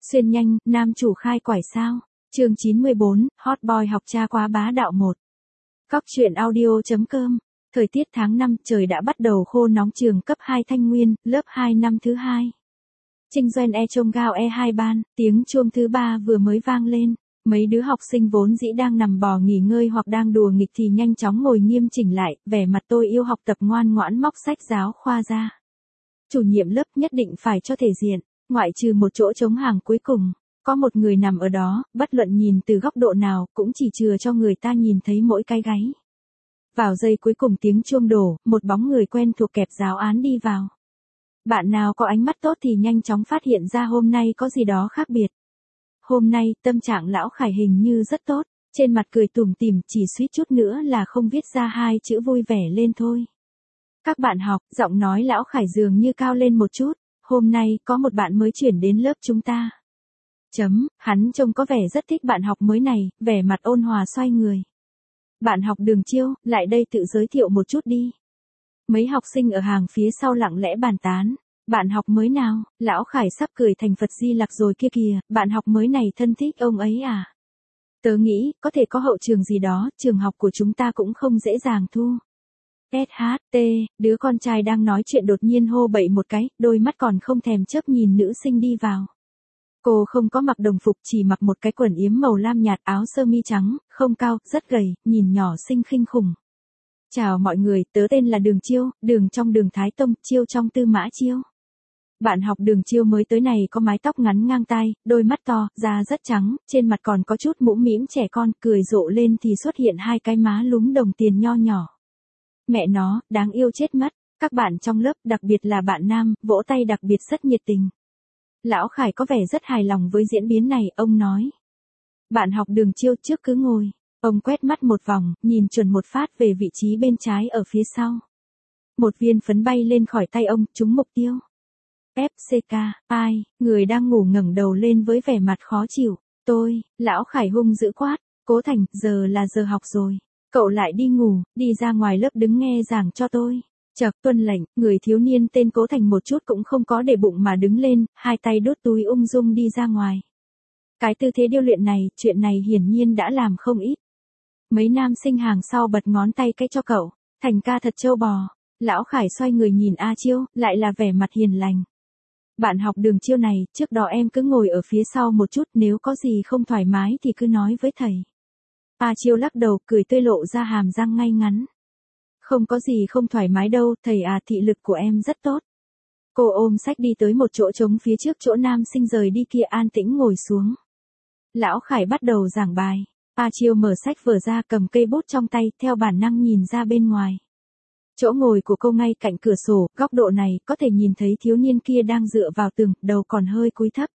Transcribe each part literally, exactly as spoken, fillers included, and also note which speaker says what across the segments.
Speaker 1: Xuyên nhanh, nam chủ khai quải sao? Chương chín mươi bốn, hot boy học cha quá bá đạo một. Cóc truyện audio.com. Thời tiết tháng năm, trời đã bắt đầu khô nóng, trường cấp hai Thanh Nguyên, lớp hai năm thứ hai. Trinh Doanh e trông gao e hai ban, tiếng chuông thứ ba vừa mới vang lên. Mấy đứa học sinh vốn dĩ đang nằm bò nghỉ ngơi hoặc đang đùa nghịch thì nhanh chóng ngồi nghiêm chỉnh lại, vẻ mặt tôi yêu học tập ngoan ngoãn móc sách giáo khoa ra. Chủ nhiệm lớp nhất định phải cho thể diện, ngoại trừ một chỗ trống hàng cuối cùng. Có một người nằm ở đó, bất luận nhìn từ góc độ nào, cũng chỉ chừa cho người ta nhìn thấy mỗi cái gáy. Vào giây cuối cùng tiếng chuông đổ, một bóng người quen thuộc kẹp giáo án đi vào. Bạn nào có ánh mắt tốt thì nhanh chóng phát hiện ra hôm nay có gì đó khác biệt. Hôm nay, tâm trạng lão Khải hình như rất tốt, trên mặt cười tủm tỉm, chỉ suýt chút nữa là không viết ra hai chữ vui vẻ lên thôi. Các bạn học, giọng nói lão Khải dường như cao lên một chút, hôm nay có một bạn mới chuyển đến lớp chúng ta. Chấm, hắn trông có vẻ rất thích bạn học mới này, vẻ mặt ôn hòa xoay người. Bạn học Đường Chiêu, lại đây tự giới thiệu một chút đi. Mấy học sinh ở hàng phía sau lặng lẽ bàn tán. Bạn học mới nào, lão Khải sắp cười thành Phật Di Lặc rồi kia kìa, bạn học mới này thân thích ông ấy à? Tớ nghĩ, có thể có hậu trường gì đó, trường học của chúng ta cũng không dễ dàng thu. ét hát tê, đứa con trai đang nói chuyện đột nhiên hô bậy một cái, đôi mắt còn không thèm chớp nhìn nữ sinh đi vào. Cô không có mặc đồng phục, chỉ mặc một cái quần yếm màu lam nhạt, áo sơ mi trắng, không cao, rất gầy, nhìn nhỏ xinh khinh khủng. Chào mọi người, tớ tên là Đường Chiêu, Đường trong Đường Thái Tông, Chiêu trong Tư Mã Chiêu. Bạn học Đường Chiêu mới tới này có mái tóc ngắn ngang tai, đôi mắt to, da rất trắng, trên mặt còn có chút mũm mĩm trẻ con, cười rộ lên thì xuất hiện hai cái má lúm đồng tiền nho nhỏ. Mẹ nó, đáng yêu chết mất, các bạn trong lớp, đặc biệt là bạn nam, vỗ tay đặc biệt rất nhiệt tình. Lão Khải có vẻ rất hài lòng với diễn biến này, ông nói. Bạn học Đường Chiêu trước cứ ngồi. Ông quét mắt một vòng, nhìn chuẩn một phát về vị trí bên trái ở phía sau. Một viên phấn bay lên khỏi tay ông, trúng mục tiêu. ép xê ca, ai, người đang ngủ ngẩng đầu lên với vẻ mặt khó chịu. Tôi, lão Khải hung dữ quát. Cố Thành, giờ là giờ học rồi. Cậu lại đi ngủ, đi ra ngoài lớp đứng nghe giảng cho tôi. Chợt tuân lệnh, người thiếu niên tên Cố Thành một chút cũng không có để bụng mà đứng lên, hai tay đút túi ung dung đi ra ngoài. Cái tư thế điêu luyện này, chuyện này hiển nhiên đã làm không ít. Mấy nam sinh hàng sau bật ngón tay cái cho cậu, Thành ca thật trâu bò. Lão Khải xoay người nhìn A Chiêu, lại là vẻ mặt hiền lành. Bạn học Đường Chiêu này, trước đó em cứ ngồi ở phía sau một chút, nếu có gì không thoải mái thì cứ nói với thầy. A Chiêu lắc đầu, cười tươi lộ ra hàm răng ngay ngắn. Không có gì không thoải mái đâu, thầy à, thị lực của em rất tốt. Cô ôm sách đi tới một chỗ trống phía trước chỗ nam sinh rời đi kia, an tĩnh ngồi xuống. Lão Khải bắt đầu giảng bài. A Chiêu mở sách vở ra, cầm cây bút trong tay, theo bản năng nhìn ra bên ngoài. Chỗ ngồi của cô ngay cạnh cửa sổ, góc độ này có thể nhìn thấy thiếu niên kia đang dựa vào tường, đầu còn hơi cúi thấp.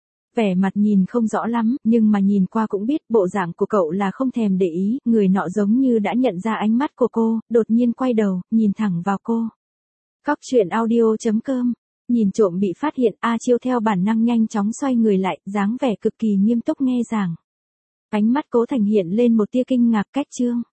Speaker 1: Vẻ mặt nhìn không rõ lắm, nhưng mà nhìn qua cũng biết bộ dạng của cậu là không thèm để ý, người nọ giống như đã nhận ra ánh mắt của cô, đột nhiên quay đầu, nhìn thẳng vào cô. Cóc truyện audio.com. Nhìn trộm bị phát hiện, A Chiêu theo bản năng nhanh chóng xoay người lại, dáng vẻ cực kỳ nghiêm túc nghe giảng. Ánh mắt Cố Thành hiện lên một tia kinh ngạc, cách chương.